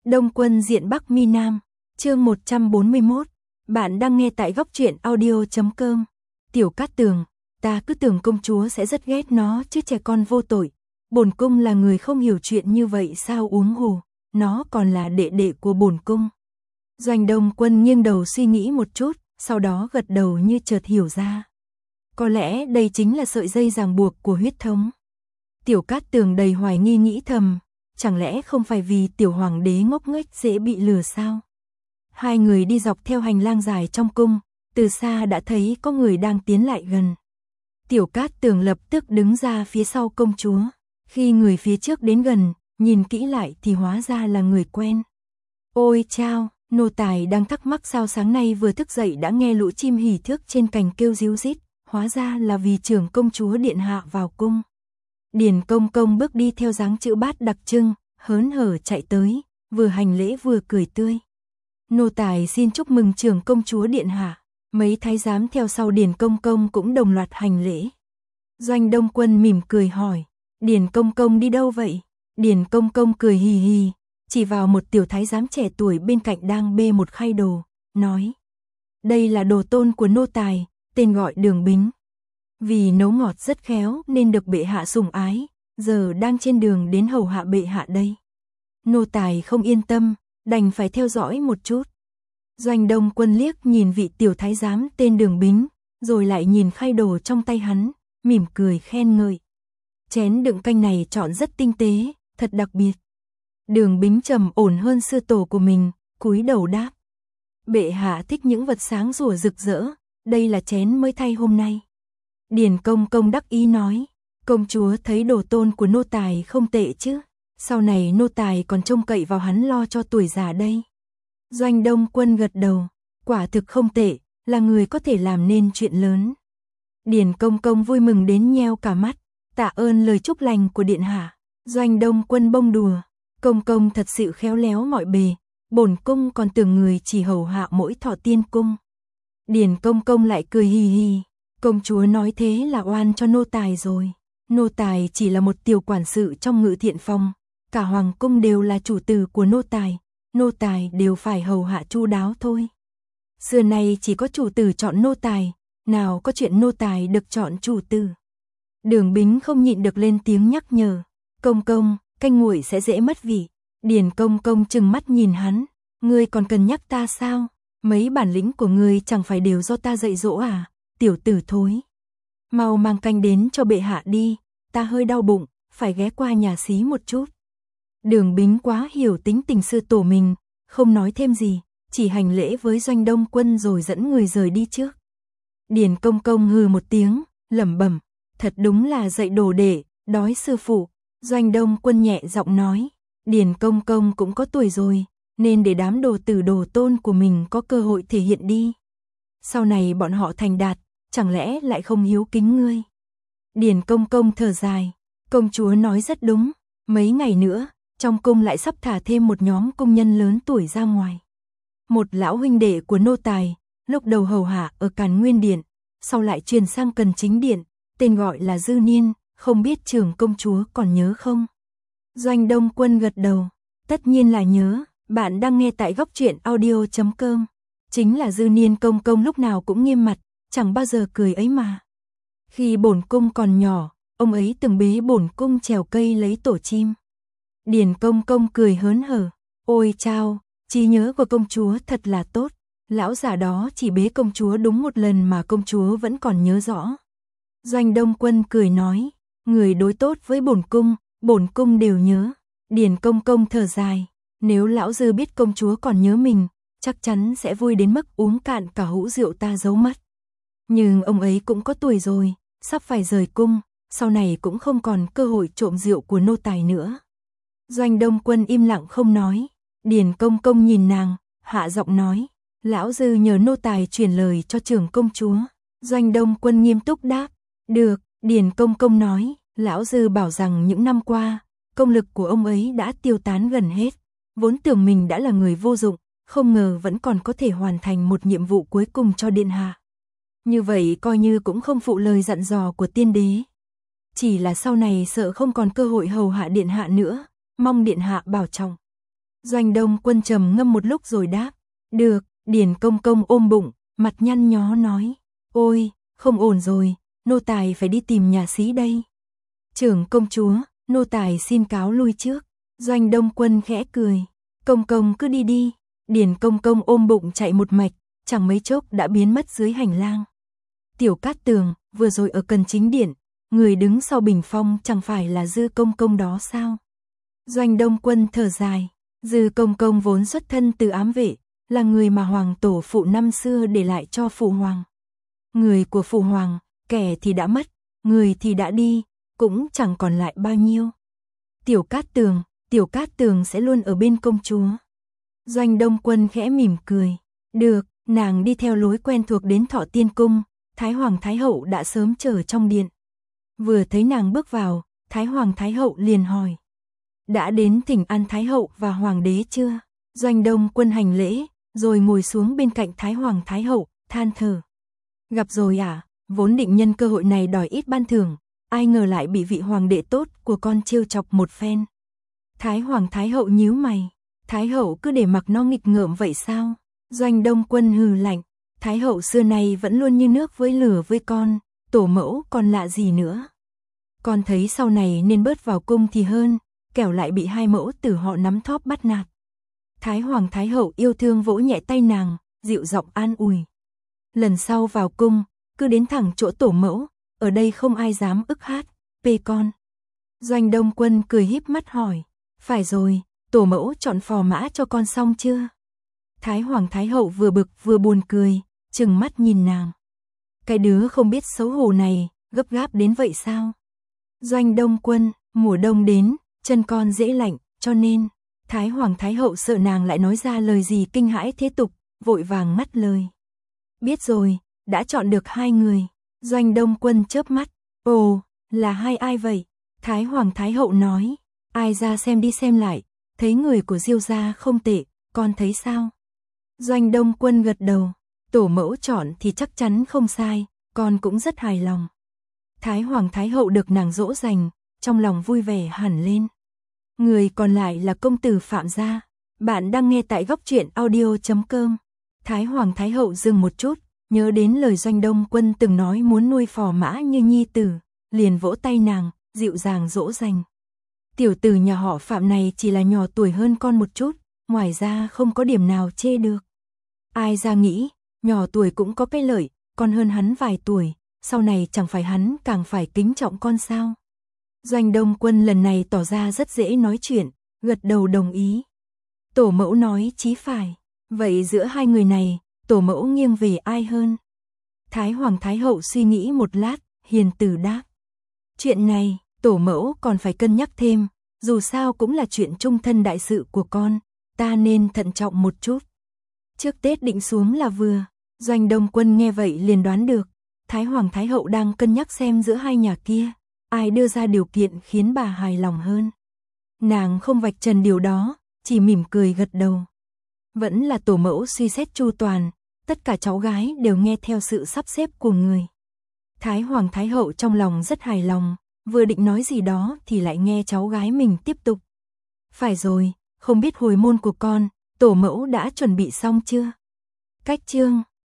Đông Quân diện Bắc Mi Nam, chương 141, bạn đang nghe tại góc truyện audio.com. Tiểu Cát Tường, ta cứ tưởng công chúa sẽ rất ghét nó chứ, trẻ con vô tội. Bổn cung là người không hiểu chuyện như vậy sao, uống hồ, nó còn là đệ đệ của bổn cung. Doanh Đông Quân nghiêng đầu suy nghĩ một chút, sau đó gật đầu như chợt hiểu ra. Có lẽ đây chính là sợi dây ràng buộc của huyết thống. Tiểu Cát Tường đầy hoài nghi nghĩ thầm, chẳng lẽ không phải vì tiểu hoàng đế ngốc nghếch dễ bị lừa sao? Hai người đi dọc theo hành lang dài trong cung, từ xa đã thấy có người đang tiến lại gần. Tiểu Cát Tường lập tức đứng ra phía sau công chúa. Khi người phía trước đến gần, nhìn kỹ lại thì hóa ra là người quen. Ôi chao, nô tài đang thắc mắc sao sáng nay vừa thức dậy đã nghe lũ chim hỉ thước trên cành kêu ríu rít, hóa ra là vì trưởng công chúa điện hạ vào cung. Điền Công Công bước đi theo dáng chữ bát đặc trưng, hớn hở chạy tới, vừa hành lễ vừa cười tươi. Nô tài xin chúc mừng trưởng công chúa điện hạ. Mấy thái giám theo sau Điền Công Công cũng đồng loạt hành lễ. Doanh Đông Quân mỉm cười hỏi, Điền Công Công đi đâu vậy? Điền Công Công cười hì hì, chỉ vào một tiểu thái giám trẻ tuổi bên cạnh đang bê một khay đồ, nói: đây là đồ tôn của nô tài, tên gọi Đường Bính. Vì nấu ngọt rất khéo nên được bệ hạ sủng ái, giờ đang trên đường đến hầu hạ bệ hạ đây. Nô tài không yên tâm, đành phải theo dõi một chút. Doanh Đông Quân liếc nhìn vị tiểu thái giám tên Đường Bính, rồi lại nhìn khay đồ trong tay hắn, mỉm cười khen ngợi. Chén đựng canh này chọn rất tinh tế, thật đặc biệt. Đường Bính trầm ổn hơn sư tổ của mình, cúi đầu đáp: bệ hạ thích những vật sáng rủa rực rỡ, đây là chén mới thay hôm nay. Điền Công Công đắc ý nói: công chúa thấy đồ tôn của nô tài không tệ chứ, sau này nô tài còn trông cậy vào hắn lo cho tuổi già đây. Doanh Đông Quân gật đầu, quả thực không tệ, là người có thể làm nên chuyện lớn. Điền Công Công vui mừng đến nheo cả mắt, tạ ơn lời chúc lành của điện hạ. Doanh Đông Quân bông đùa, Công Công thật sự khéo léo mọi bề, bổn cung còn tưởng người chỉ hầu hạ mỗi Thọ Tiên cung. Điền Công Công lại cười hì hì, công chúa nói thế là oan cho nô tài rồi. Nô tài chỉ là một tiểu quản sự trong Ngự Thiện Phòng, cả hoàng cung đều là chủ tử của nô tài đều phải hầu hạ chu đáo thôi. Xưa nay chỉ có chủ tử chọn nô tài, nào có chuyện nô tài được chọn chủ tử. Đường Bính không nhịn được lên tiếng nhắc nhở, Công Công, canh nguội sẽ dễ mất vị. Điền Công Công trừng mắt nhìn hắn, ngươi còn cần nhắc ta sao? Mấy bản lĩnh của ngươi chẳng phải đều do ta dạy dỗ à? Tiểu tử thối, mau mang canh đến cho bệ hạ đi, ta hơi đau bụng, phải ghé qua nhà xí một chút. Đường Bính quá hiểu tính tình sư tổ mình, không nói thêm gì, chỉ hành lễ với Doanh Đông Quân rồi dẫn người rời đi trước. Điền Công Công hừ một tiếng, lẩm bẩm, thật đúng là dạy đồ đệ, đói sư phụ. Doanh Đông Quân nhẹ giọng nói, Điền Công Công cũng có tuổi rồi, nên để đám đồ tử đồ tôn của mình có cơ hội thể hiện đi. Sau này bọn họ thành đạt, chẳng lẽ lại không hiếu kính ngươi? Điền Công Công thở dài, công chúa nói rất đúng, mấy ngày nữa, trong cung lại sắp thả thêm một nhóm công nhân lớn tuổi ra ngoài. Một lão huynh đệ của nô tài, lúc đầu hầu hạ ở Càn Nguyên Điện, sau lại truyền sang Cần Chính Điện, tên gọi là Dư Niên, không biết trưởng công chúa còn nhớ không? Doanh Đông Quân gật đầu, tất nhiên là nhớ, bạn đang nghe tại góc truyện audio.com. Chính là Dư Niên công công lúc nào cũng nghiêm mặt, chẳng bao giờ cười ấy mà. Khi bổn cung còn nhỏ, ông ấy từng bế bổn cung trèo cây lấy tổ chim. Điền Công Công cười hớn hở, ôi chao, trí nhớ của công chúa thật là tốt. Lão già đó chỉ bế công chúa đúng một lần mà công chúa vẫn còn nhớ rõ. Doanh Đông Quân cười nói, người đối tốt với bổn cung đều nhớ. Điền Công Công thở dài, nếu lão Dư biết công chúa còn nhớ mình, chắc chắn sẽ vui đến mức uống cạn cả hũ rượu ta giấu mất. Nhưng ông ấy cũng có tuổi rồi, sắp phải rời cung, sau này cũng không còn cơ hội trộm rượu của nô tài nữa. Doanh Đông Quân im lặng không nói, Điền Công Công nhìn nàng, hạ giọng nói, lão Dư nhờ nô tài truyền lời cho trưởng công chúa. Doanh Đông Quân nghiêm túc đáp, được. Điền Công Công nói, lão Dư bảo rằng những năm qua, công lực của ông ấy đã tiêu tán gần hết, vốn tưởng mình đã là người vô dụng, không ngờ vẫn còn có thể hoàn thành một nhiệm vụ cuối cùng cho điện hạ. Như vậy coi như cũng không phụ lời dặn dò của tiên đế. Chỉ là sau này sợ không còn cơ hội hầu hạ điện hạ nữa, mong điện hạ bảo trọng. Doanh Đông Quân trầm ngâm một lúc rồi đáp, được. Điền Công Công ôm bụng, mặt nhăn nhó nói, ôi, không ổn rồi, nô tài phải đi tìm nhà xí đây. Trưởng công chúa, nô tài xin cáo lui trước. Doanh Đông Quân khẽ cười, Công Công cứ đi đi. Điền Công Công ôm bụng chạy một mạch, chẳng mấy chốc đã biến mất dưới hành lang. Tiểu Cát Tường, vừa rồi ở Cần Chính Điện, người đứng sau bình phong chẳng phải là Dư Công Công đó sao? Doanh Đông Quân thở dài, Dư Công Công vốn xuất thân từ ám vệ, là người mà hoàng tổ phụ năm xưa để lại cho phụ hoàng. Người của phụ hoàng, kẻ thì đã mất, người thì đã đi, cũng chẳng còn lại bao nhiêu. Tiểu Cát Tường sẽ luôn ở bên công chúa. Doanh Đông Quân khẽ mỉm cười, được, nàng đi theo lối quen thuộc đến Thọ Tiên Cung, Thái Hoàng Thái Hậu đã sớm chờ trong điện. Vừa thấy nàng bước vào, Thái Hoàng Thái Hậu liền hỏi, đã đến thỉnh an Thái Hậu và Hoàng đế chưa? Doanh Đông Quân hành lễ, rồi ngồi xuống bên cạnh Thái Hoàng Thái Hậu, than thở. Gặp rồi à, vốn định nhân cơ hội này đòi ít ban thưởng, ai ngờ lại bị vị hoàng đệ tốt của con trêu chọc một phen. Thái Hoàng Thái Hậu nhíu mày, Thái Hậu cứ để mặc nó nghịch ngợm vậy sao? Doanh Đông Quân hừ lạnh, Thái Hậu xưa nay vẫn luôn như nước với lửa với con, tổ mẫu còn lạ gì nữa. Con thấy sau này nên bớt vào cung thì hơn, kẻo lại bị hai mẫu tử họ nắm thóp bắt nạt. Thái Hoàng Thái Hậu yêu thương vỗ nhẹ tay nàng, dịu giọng an ủi. Lần sau vào cung, cứ đến thẳng chỗ tổ mẫu, ở đây không ai dám ức hát, pê con. Doanh Đông Quân cười híp mắt hỏi, phải rồi, tổ mẫu chọn phò mã cho con xong chưa? Thái Hoàng Thái Hậu vừa bực vừa buồn cười, trừng mắt nhìn nàng. Cái đứa không biết xấu hổ này, gấp gáp đến vậy sao? Doanh Đông Quân, mùa đông đến, chân con dễ lạnh, cho nên, Thái Hoàng Thái Hậu sợ nàng lại nói ra lời gì kinh hãi thế tục, vội vàng ngắt lời. Biết rồi, đã chọn được hai người. Doanh Đông Quân chớp mắt, ồ, là hai ai vậy? Thái Hoàng Thái Hậu nói, ai ra xem đi xem lại, thấy người của Diêu gia không tệ, con thấy sao? Doanh Đông Quân gật đầu, tổ mẫu chọn thì chắc chắn không sai, con cũng rất hài lòng. Thái Hoàng Thái Hậu được nàng dỗ dành, trong lòng vui vẻ hẳn lên. Người còn lại là công tử Phạm gia. Bạn đang nghe tại góc truyện audio.com. Thái Hoàng Thái Hậu dừng một chút, nhớ đến lời Doanh Đông Quân từng nói muốn nuôi phò mã như nhi tử, liền vỗ tay nàng, dịu dàng dỗ dành. Tiểu tử nhà họ Phạm này chỉ là nhỏ tuổi hơn con một chút, ngoài ra không có điểm nào chê được. Ai ra nghĩ, nhỏ tuổi cũng có cái lợi, con hơn hắn vài tuổi, sau này chẳng phải hắn càng phải kính trọng con sao? Doanh Đông Quân lần này tỏ ra rất dễ nói chuyện, gật đầu đồng ý. Tổ mẫu nói chí phải, vậy giữa hai người này, tổ mẫu nghiêng về ai hơn? Thái Hoàng Thái Hậu suy nghĩ một lát, hiền từ đáp. Chuyện này, tổ mẫu còn phải cân nhắc thêm, dù sao cũng là chuyện chung thân đại sự của con, ta nên thận trọng một chút. Trước Tết định xuống là vừa, Doanh Đông Quân nghe vậy liền đoán được, Thái Hoàng Thái Hậu đang cân nhắc xem giữa hai nhà kia, ai đưa ra điều kiện khiến bà hài lòng hơn. Nàng không vạch trần điều đó, chỉ mỉm cười gật đầu. Vẫn là tổ mẫu suy xét chu toàn, tất cả cháu gái đều nghe theo sự sắp xếp của người. Thái Hoàng Thái Hậu trong lòng rất hài lòng, vừa định nói gì đó thì lại nghe cháu gái mình tiếp tục. Phải rồi, không biết hồi môn của con, tổ mẫu đã chuẩn bị xong chưa? Cách chương